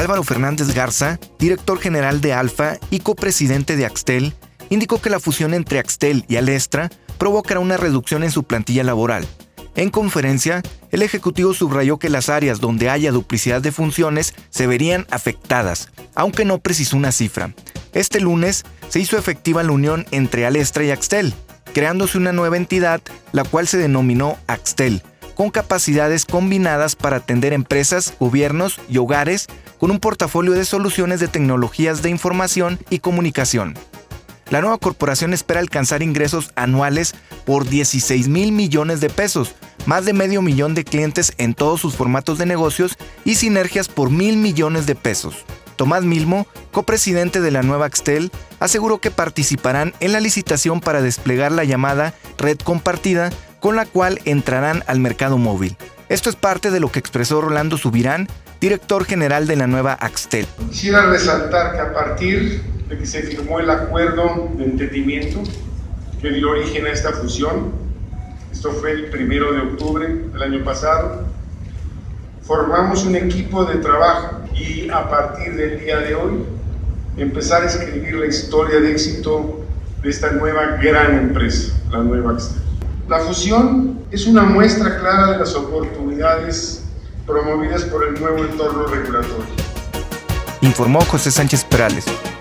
Álvaro Fernández Garza, director general de Alfa y copresidente de Axtel, indicó que la fusión entre Axtel y Alestra provocará una reducción en su plantilla laboral. En conferencia, el ejecutivo subrayó que las áreas donde haya duplicidad de funciones se verían afectadas, aunque no precisó una cifra. Este lunes se hizo efectiva la unión entre Alestra y Axtel, creándose una nueva entidad, la cual se denominó Axtel, con capacidades combinadas para atender empresas, gobiernos y hogares con un portafolio de soluciones de tecnologías de información y comunicación. La nueva corporación espera alcanzar ingresos anuales por 16,000 millones de pesos, más de 500,000 de clientes en todos sus formatos de negocios y sinergias por 1,000 millones de pesos. Tomás Milmo, copresidente de la nueva Axtel, aseguró que participarán en la licitación para desplegar la llamada red compartida, con la cual entrarán al mercado móvil. Esto es parte de lo que expresó Rolando Subirán, director general de la nueva Axtel. Quisiera resaltar que a partir de que se firmó el acuerdo de entendimiento que dio origen a esta fusión, esto fue el 1 de octubre del año pasado, formamos un equipo de trabajo y a partir del día de hoy empezar a escribir la historia de éxito de esta nueva gran empresa, la nueva Axtel. La fusión es una muestra clara de las oportunidades promovidas por el nuevo entorno regulatorio. Informó José Sánchez Perales.